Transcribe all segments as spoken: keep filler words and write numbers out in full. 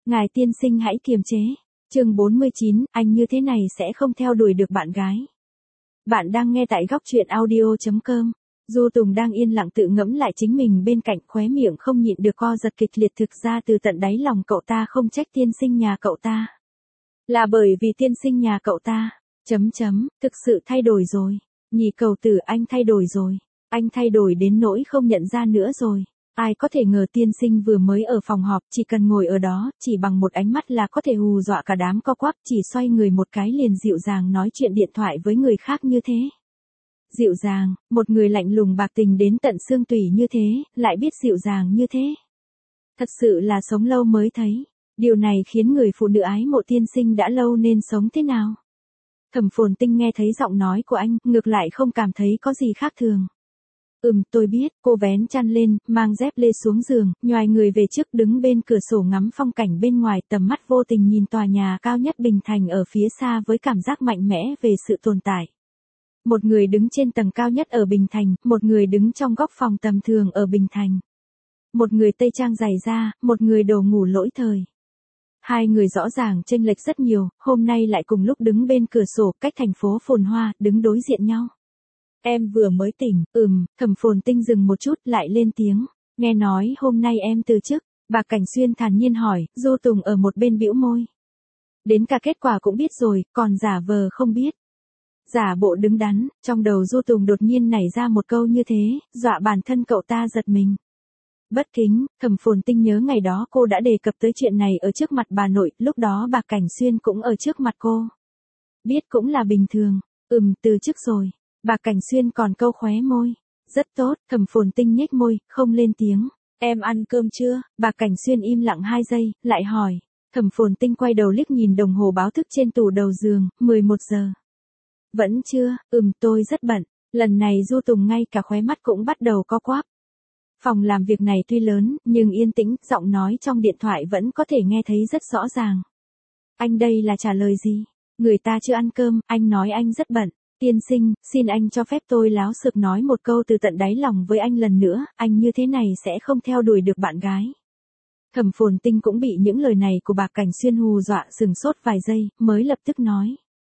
Ngài tiên sinh hãy kiềm chế. Chương bốn mươi chín, anh như thế này sẽ không theo đuổi được bạn gái. Bạn đang nghe tại góc truyện audio chấm com. Du Tùng đang yên lặng tự ngẫm lại chính mình bên cạnh, khóe miệng không nhịn được co giật kịch liệt. Thực ra từ tận đáy lòng cậu ta không trách tiên sinh nhà cậu ta. Là bởi vì tiên sinh nhà cậu ta, chấm chấm, thực sự thay đổi rồi. Nhị cầu tử, anh thay đổi rồi. Anh thay đổi đến nỗi không nhận ra nữa rồi. Ai có thể ngờ tiên sinh vừa mới ở phòng họp, chỉ cần ngồi ở đó, chỉ bằng một ánh mắt là có thể hù dọa cả đám co quắp, chỉ xoay người một cái liền dịu dàng nói chuyện điện thoại với người khác như thế. Dịu dàng, một người lạnh lùng bạc tình đến tận xương tủy như thế, lại biết dịu dàng như thế. Thật sự là sống lâu mới thấy. Điều này khiến người phụ nữ ái mộ tiên sinh đã lâu nên sống thế nào. Thẩm Phồn Tinh nghe thấy giọng nói của anh, ngược lại không cảm thấy có gì khác thường. Ừm, tôi biết, cô vén chăn lên, mang dép lê xuống giường, nhoài người về trước đứng bên cửa sổ ngắm phong cảnh bên ngoài, tầm mắt vô tình nhìn tòa nhà cao nhất Bình Thành ở phía xa với cảm giác mạnh mẽ về sự tồn tại. Một người đứng trên tầng cao nhất ở Bình Thành, một người đứng trong góc phòng tầm thường ở Bình Thành. Một người tây trang dày da, một người đồ ngủ lỗi thời. Hai người rõ ràng chênh lệch rất nhiều, hôm nay lại cùng lúc đứng bên cửa sổ, cách thành phố phồn hoa, đứng đối diện nhau. Em vừa mới tỉnh, ừm, Thẩm Phồn Tinh dừng một chút lại lên tiếng. Nghe nói hôm nay em từ chức, bà Cảnh Xuyên thản nhiên hỏi, Du Tùng ở một bên bĩu môi. Đến cả kết quả cũng biết rồi, còn giả vờ không biết. Giả bộ đứng đắn, trong đầu Du Tùng đột nhiên nảy ra một câu như thế, dọa bản thân cậu ta giật mình. Bất kính, Thẩm Phồn Tinh nhớ ngày đó cô đã đề cập tới chuyện này ở trước mặt bà nội, lúc đó bà Cảnh Xuyên cũng ở trước mặt cô. Biết cũng là bình thường, ừm, từ chức rồi. Bà Cảnh Xuyên còn câu khóe môi. Rất tốt, Thẩm Phồn Tinh nhếch môi, không lên tiếng. Em ăn cơm chưa? Bà Cảnh Xuyên im lặng hai giây, lại hỏi. Thẩm Phồn Tinh quay đầu liếc nhìn đồng hồ báo thức trên tủ đầu giường, mười một giờ. Vẫn chưa, ừm tôi rất bận. Lần này Du Tùng ngay cả khóe mắt cũng bắt đầu co quắp. Phòng làm việc này tuy lớn, nhưng yên tĩnh, giọng nói trong điện thoại vẫn có thể nghe thấy rất rõ ràng. Anh đây là trả lời gì? Người ta chưa ăn cơm, anh nói anh rất bận. Tiên sinh, xin anh cho phép tôi láo xược nói một câu từ tận đáy lòng với anh lần nữa, anh như thế này sẽ không theo đuổi được bạn gái. Thẩm Phồn Tinh cũng bị những lời này của bà Cảnh Xuyên hù dọa, sừng sốt vài giây, mới lập tức nói.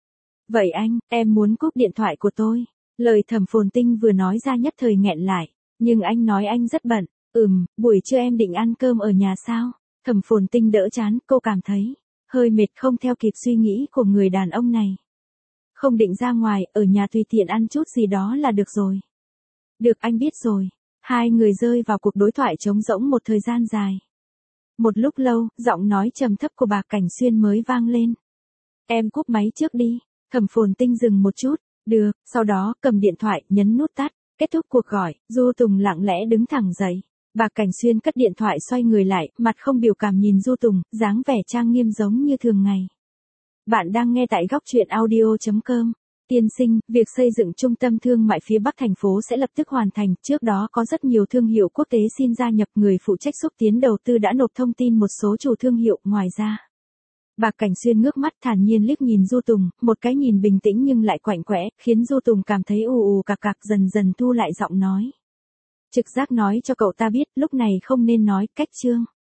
Vậy anh, em muốn cúp điện thoại của tôi. Lời Thẩm Phồn Tinh vừa nói ra nhất thời nghẹn lại, nhưng anh nói anh rất bận. Ừm, buổi trưa em định ăn cơm ở nhà sao? Thẩm Phồn Tinh đỡ chán, cô cảm thấy hơi mệt không theo kịp suy nghĩ của người đàn ông này. Không định ra ngoài, ở nhà tùy tiện ăn chút gì đó là được rồi. Được, anh biết rồi. Hai người rơi vào cuộc đối thoại trống rỗng một thời gian dài. Một lúc lâu, giọng nói trầm thấp của bà Cảnh Xuyên mới vang lên. Em cúp máy trước đi. Thẩm Phồn Tinh dừng một chút. Được, sau đó cầm điện thoại, nhấn nút tắt. Kết thúc cuộc gọi, Du Tùng lặng lẽ đứng thẳng dậy. Bà Cảnh Xuyên cất điện thoại xoay người lại, mặt không biểu cảm nhìn Du Tùng, dáng vẻ trang nghiêm giống như thường ngày. Bạn đang nghe tại góc truyện audio chấm com. Tiên sinh, việc xây dựng trung tâm thương mại phía Bắc thành phố sẽ lập tức hoàn thành, trước đó có rất nhiều thương hiệu quốc tế xin gia nhập, người phụ trách xúc tiến đầu tư đã nộp thông tin một số chủ thương hiệu, ngoài ra. Bà Cảnh Xuyên ngước mắt thản nhiên liếc nhìn Du Tùng, một cái nhìn bình tĩnh nhưng lại quạnh quẽ, khiến Du Tùng cảm thấy ù ù cạc cạc, dần dần thu lại giọng nói. Trực giác nói cho cậu ta biết, lúc này không nên nói, cách chương.